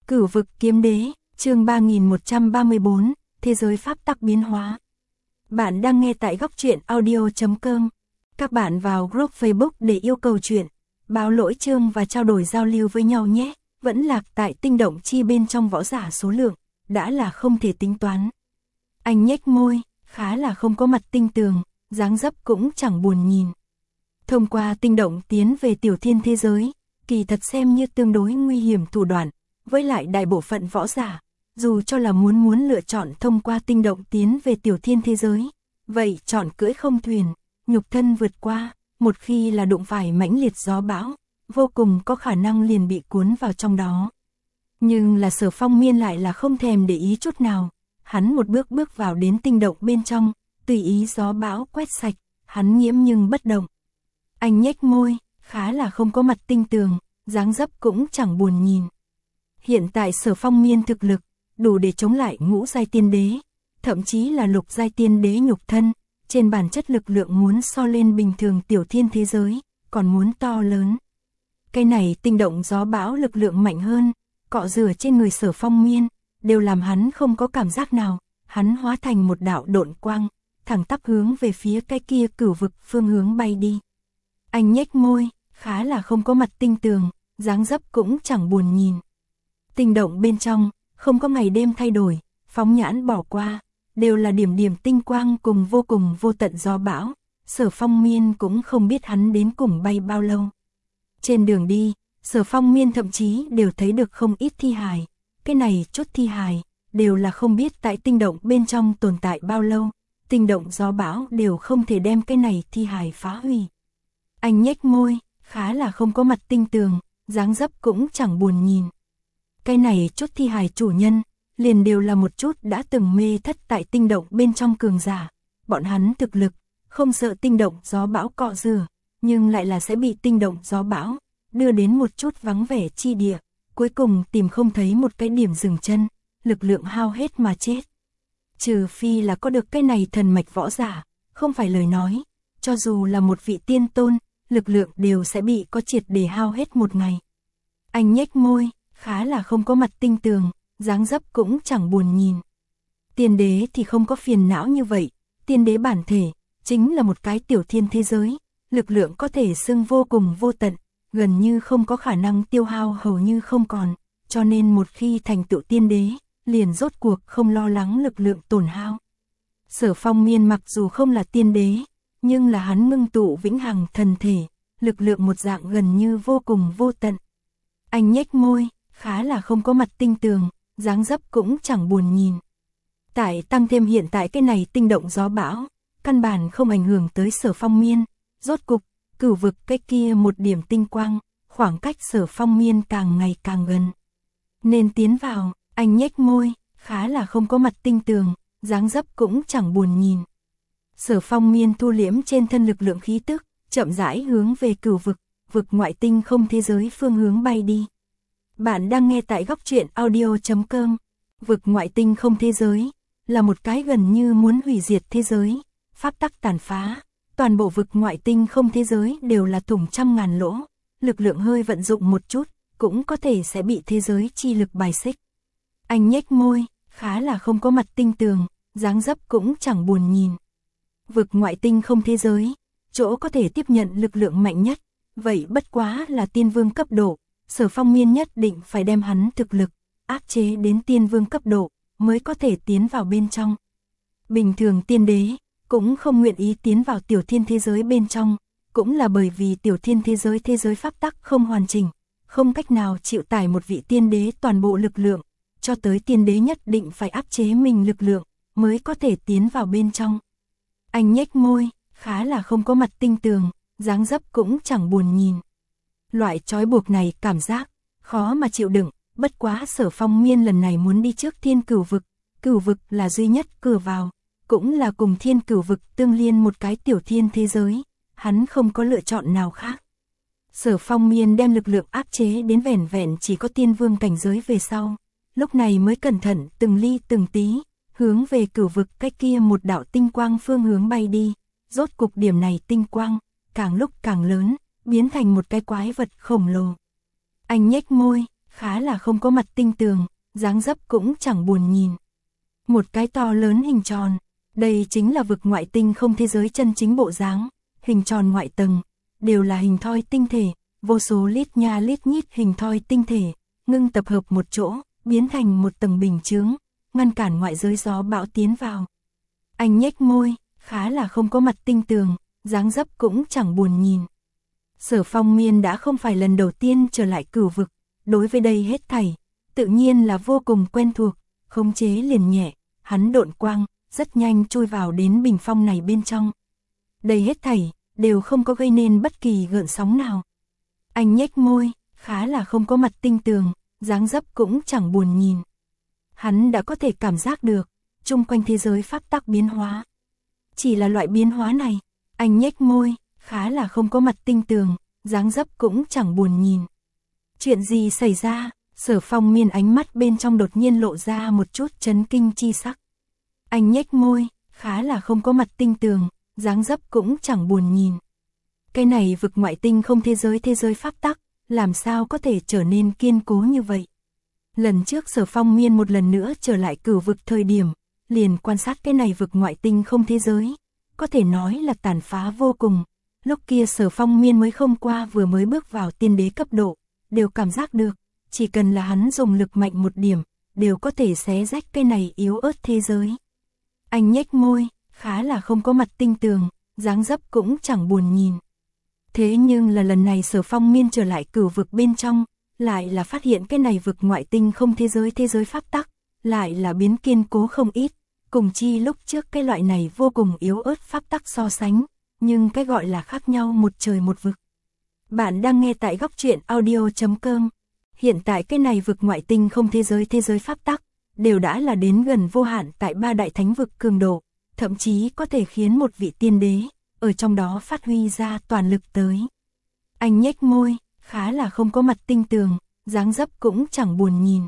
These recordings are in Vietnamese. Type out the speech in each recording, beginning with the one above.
Cửu vực kiếm đế, chương 3134, thế giới pháp tắc biến hóa. Bạn đang nghe tại góc truyện audio.com. Các bạn vào group Facebook để yêu cầu truyện, báo lỗi chương và trao đổi giao lưu với nhau nhé. Vẫn lạc tại tinh động chi bên trong võ giả số lượng, đã là không thể tính toán. Anh nhếch môi, khá là không có mặt tinh tường, dáng dấp cũng chẳng buồn nhìn. Thông qua tinh động tiến về tiểu thiên thế giới, kỳ thật xem như tương đối nguy hiểm thủ đoạn, với lại đại bộ phận võ giả, dù cho là muốn lựa chọn thông qua tinh động tiến về tiểu thiên thế giới, vậy chọn cưỡi không thuyền, nhục thân vượt qua, một khi là đụng phải mãnh liệt gió bão, vô cùng có khả năng liền bị cuốn vào trong đó. Nhưng là Sở Phong Miên lại là không thèm để ý chút nào, hắn một bước vào đến tinh động bên trong, tùy ý gió bão quét sạch, hắn nhiễm nhưng bất động. Anh nhếch môi, khá là không có mặt tinh tường, dáng dấp cũng chẳng buồn nhìn. Hiện tại Sở Phong Miên thực lực, đủ để chống lại ngũ giai tiên đế, thậm chí là lục giai tiên đế nhục thân, trên bản chất lực lượng muốn so lên bình thường tiểu thiên thế giới, còn muốn to lớn. Cái này tinh động gió bão lực lượng mạnh hơn, cọ rửa trên người Sở Phong Miên, đều làm hắn không có cảm giác nào, hắn hóa thành một đạo độn quang, thẳng tắp hướng về phía cái kia cửu vực phương hướng bay đi. Anh nhếch môi, khá là không có mặt tinh tường, dáng dấp cũng chẳng buồn nhìn. Tinh động bên trong, không có ngày đêm thay đổi, phóng nhãn bỏ qua, đều là điểm tinh quang cùng vô tận gió bão, Sở Phong Miên cũng không biết hắn đến cùng bay bao lâu. Trên đường đi, Sở Phong Miên thậm chí đều thấy được không ít thi hài, cái này chút thi hài, đều là không biết tại tinh động bên trong tồn tại bao lâu, tinh động gió bão đều không thể đem cái này thi hài phá hủy. Anh nhếch môi, khá là không có mặt tinh tường, dáng dấp cũng chẳng buồn nhìn. Cái này chút thi hài chủ nhân, liền đều là một chút đã từng mê thất tại tinh động bên trong cường giả. Bọn hắn thực lực, không sợ tinh động gió bão cọ rửa, nhưng lại là sẽ bị tinh động gió bão đưa đến một chút vắng vẻ chi địa, cuối cùng tìm không thấy một cái điểm dừng chân, lực lượng hao hết mà chết. Trừ phi là có được cái này thần mạch võ giả, không phải lời nói, cho dù là một vị tiên tôn, lực lượng đều sẽ bị có triệt để hao hết một ngày. Anh nhếch môi, khá là không có mặt tinh tường, dáng dấp cũng chẳng buồn nhìn. Tiên đế thì không có phiền não như vậy, tiên đế bản thể, chính là một cái tiểu thiên thế giới, lực lượng có thể xưng vô cùng vô tận, gần như không có khả năng tiêu hao hầu như không còn, cho nên một khi thành tựu tiên đế, liền rốt cuộc không lo lắng lực lượng tổn hao. Sở Phong Miên mặc dù không là tiên đế, nhưng là hắn ngưng tụ vĩnh hằng thần thể, lực lượng một dạng gần như vô cùng vô tận. Anh nhếch môi, khá là không có mặt tinh tường, dáng dấp cũng chẳng buồn nhìn. Tại tăng thêm hiện tại cái này tinh động gió bão, căn bản không ảnh hưởng tới Sở Phong Miên, rốt cục, cửu vực cái kia một điểm tinh quang, khoảng cách Sở Phong Miên càng ngày càng gần. Nên tiến vào, anh nhếch môi, khá là không có mặt tinh tường, dáng dấp cũng chẳng buồn nhìn. Sở Phong Miên thu liễm trên thân lực lượng khí tức, chậm rãi hướng về cửu vực, vực ngoại tinh không thế giới phương hướng bay đi. Bạn đang nghe tại góc truyện audio.com. Vực ngoại tinh không thế giới, là một cái gần như muốn hủy diệt thế giới, pháp tắc tàn phá, toàn bộ vực ngoại tinh không thế giới đều là thủng trăm ngàn lỗ, lực lượng hơi vận dụng một chút, cũng có thể sẽ bị thế giới chi lực bài xích. Anh nhếch môi, khá là không có mặt tinh tường, dáng dấp cũng chẳng buồn nhìn. Vực ngoại tinh không thế giới, chỗ có thể tiếp nhận lực lượng mạnh nhất, vậy bất quá là tiên vương cấp độ, Sở Phong Miên nhất định phải đem hắn thực lực áp chế đến tiên vương cấp độ mới có thể tiến vào bên trong. Bình thường tiên đế cũng không nguyện ý tiến vào tiểu thiên thế giới bên trong, cũng là bởi vì tiểu thiên thế giới pháp tắc không hoàn chỉnh, không cách nào chịu tải một vị tiên đế toàn bộ lực lượng, cho tới tiên đế nhất định phải áp chế mình lực lượng mới có thể tiến vào bên trong. Anh nhếch môi, khá là không có mặt tinh tường, dáng dấp cũng chẳng buồn nhìn. Loại trói buộc này cảm giác khó mà chịu đựng, bất quá Sở Phong Miên lần này muốn đi trước thiên cửu vực là duy nhất cửa vào, cũng là cùng thiên cửu vực tương liên một cái tiểu thiên thế giới, hắn không có lựa chọn nào khác. Sở Phong Miên đem lực lượng áp chế đến vẻn vẹn chỉ có tiên vương cảnh giới về sau, lúc này mới cẩn thận từng ly từng tí, hướng về cửu vực cái kia một đạo tinh quang phương hướng bay đi, rốt cục điểm này tinh quang, càng lúc càng lớn, biến thành một cái quái vật khổng lồ. Anh nhếch môi, khá là không có mặt tinh tường, dáng dấp cũng chẳng buồn nhìn. Một cái to lớn hình tròn, đây chính là vực ngoại tinh không thế giới chân chính bộ dáng, hình tròn ngoại tầng, đều là hình thoi tinh thể, vô số lít nha lít nhít hình thoi tinh thể, ngưng tập hợp một chỗ, biến thành một tầng bình chướng, ngăn cản ngoại giới gió bão tiến vào. Anh nhếch môi, khá là không có mặt tinh tường, dáng dấp cũng chẳng buồn nhìn. Sở Phong Miên đã không phải lần đầu tiên trở lại Cửu vực, đối với đây hết thảy, tự nhiên là vô cùng quen thuộc, khống chế liền nhẹ, hắn độn quang, rất nhanh chui vào đến bình phong này bên trong. Đây hết thảy, đều không có gây nên bất kỳ gợn sóng nào. Anh nhếch môi, khá là không có mặt tinh tường, dáng dấp cũng chẳng buồn nhìn. Hắn đã có thể cảm giác được, chung quanh thế giới pháp tắc biến hóa. Chỉ là loại biến hóa này, anh nhếch môi, khá là không có mặt tinh tường, dáng dấp cũng chẳng buồn nhìn. Chuyện gì xảy ra? Sở Phong Miên ánh mắt bên trong đột nhiên lộ ra một chút chấn kinh chi sắc. Anh nhếch môi, khá là không có mặt tinh tường, dáng dấp cũng chẳng buồn nhìn. Cái này vực ngoại tinh không thế giới pháp tắc, làm sao có thể trở nên kiên cố như vậy? Lần trước Sở Phong Miên một lần nữa trở lại Cửu vực thời điểm, liền quan sát cái này vực ngoại tinh không thế giới, có thể nói là tàn phá vô cùng. Lúc kia Sở Phong Miên mới không qua vừa mới bước vào tiên đế cấp độ, đều cảm giác được, chỉ cần là hắn dùng lực mạnh một điểm, đều có thể xé rách cái này yếu ớt thế giới. Anh nhếch môi, khá là không có mặt tinh tường, dáng dấp cũng chẳng buồn nhìn. Thế nhưng là lần này Sở Phong Miên trở lại Cửu vực bên trong, lại là phát hiện cái này vực ngoại tinh không thế giới pháp tắc, lại là biến kiên cố không ít, cùng chi lúc trước cái loại này vô cùng yếu ớt pháp tắc so sánh, nhưng cái gọi là khác nhau một trời một vực. Bạn đang nghe tại góc truyện audio.com. Hiện tại cái này vực ngoại tinh không thế giới pháp tắc, đều đã là đến gần vô hạn tại 3 đại thánh vực cường độ, thậm chí có thể khiến một vị tiên đế, ở trong đó phát huy ra toàn lực tới. Anh nhếch môi, khá là không có mặt tinh tường, dáng dấp cũng chẳng buồn nhìn.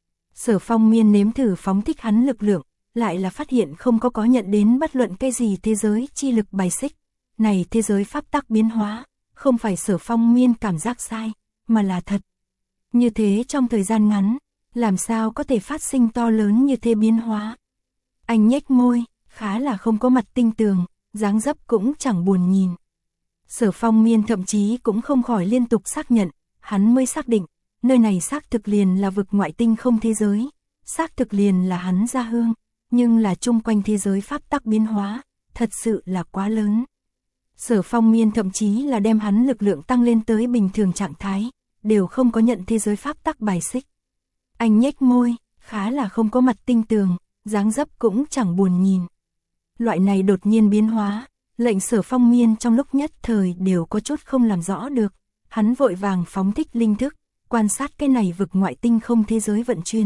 Sở Phong Miên nếm thử phóng thích hắn lực lượng, lại là phát hiện không có nhận đến bất luận cái gì thế giới chi lực bài xích. Này thế giới pháp tắc biến hóa, không phải Sở Phong Miên cảm giác sai, mà là thật. Như thế trong thời gian ngắn, làm sao có thể phát sinh to lớn như thế biến hóa? Anh nhếch môi, khá là không có mặt tinh tường, dáng dấp cũng chẳng buồn nhìn. Sở Phong Miên thậm chí cũng không khỏi liên tục xác nhận, hắn mới xác định, nơi này xác thực liền là vực ngoại tinh không thế giới, xác thực liền là hắn gia hương, nhưng là chung quanh thế giới pháp tắc biến hóa, thật sự là quá lớn. Sở Phong Miên thậm chí là đem hắn lực lượng tăng lên tới bình thường trạng thái, đều không có nhận thế giới pháp tắc bài xích. Anh nhếch môi, khá là không có mặt tinh tường, dáng dấp cũng chẳng buồn nhìn. Loại này đột nhiên biến hóa, lệnh Sở Phong Miên trong lúc nhất thời đều có chút không làm rõ được, hắn vội vàng phóng thích linh thức, quan sát cái này vực ngoại tinh không thế giới vận chuyển.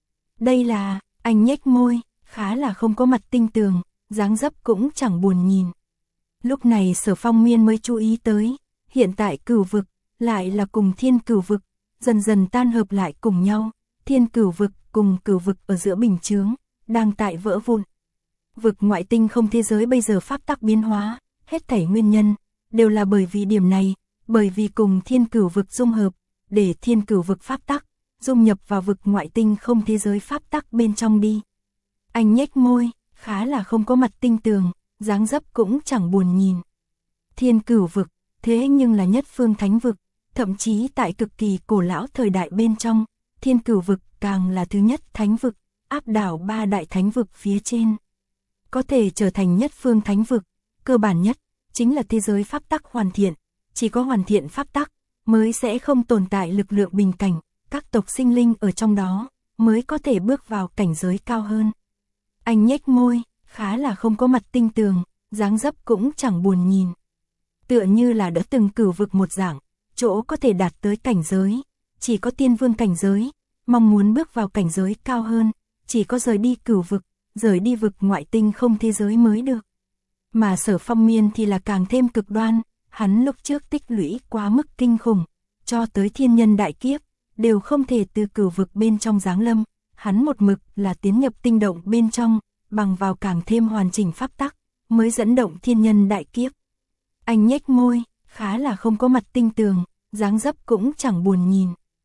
Đây là, anh nhếch môi, khá là không có mặt tinh tường, dáng dấp cũng chẳng buồn nhìn. Lúc này Sở Phong Miên mới chú ý tới, hiện tại Cửu vực, lại là cùng Thiên Cửu vực, dần dần tan hợp lại cùng nhau, Thiên Cửu vực cùng Cửu vực ở giữa bình chướng, đang tại vỡ vụn. Vực ngoại tinh không thế giới bây giờ pháp tắc biến hóa, hết thảy nguyên nhân, đều là bởi vì điểm này, bởi vì cùng Thiên Cửu vực dung hợp, để Thiên Cửu vực pháp tắc, dung nhập vào vực ngoại tinh không thế giới pháp tắc bên trong đi. Anh nhếch môi, khá là không có mặt tinh tường, dáng dấp cũng chẳng buồn nhìn. Thiên Cửu vực, thế nhưng là nhất phương thánh vực, thậm chí tại cực kỳ cổ lão thời đại bên trong, Thiên Cửu vực càng là thứ nhất thánh vực, áp đảo 3 đại thánh vực phía trên. Có thể trở thành nhất phương thánh vực, cơ bản nhất, chính là thế giới pháp tắc hoàn thiện, chỉ có hoàn thiện pháp tắc, mới sẽ không tồn tại lực lượng bình cảnh, các tộc sinh linh ở trong đó, mới có thể bước vào cảnh giới cao hơn. Anh nhếch môi, khá là không có mặt tinh tường, dáng dấp cũng chẳng buồn nhìn. Tựa như là đã từng Cửu vực một dạng, chỗ có thể đạt tới cảnh giới, chỉ có tiên vương cảnh giới, mong muốn bước vào cảnh giới cao hơn, chỉ có rời đi Cửu vực, rời đi vực ngoại tinh không thế giới mới được. Mà Sở Phong Miên thì là càng thêm cực đoan, hắn lúc trước tích lũy quá mức kinh khủng, cho tới thiên nhân đại kiếp, đều không thể từ Cửu vực bên trong giáng lâm, hắn một mực là tiến nhập tinh động bên trong, bằng vào càng thêm hoàn chỉnh pháp tắc, mới dẫn động thiên nhân đại kiếp. Anh nhếch môi, khá là không có mặt tinh tường, dáng dấp cũng chẳng buồn nhìn.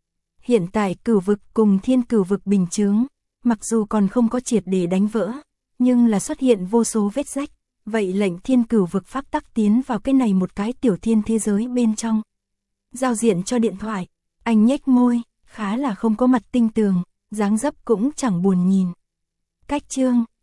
Hiện tại cửu vực cùng thiên cửu vực bình chướng, mặc dù còn không có triệt để đánh vỡ, nhưng là xuất hiện vô số vết rách, vậy lệnh thiên cửu vực pháp tắc tiến vào cái này một cái tiểu thiên thế giới bên trong. Giao diện cho điện thoại, anh nhếch môi, khá là không có mặt tinh tường, dáng dấp cũng chẳng buồn nhìn. Cách chương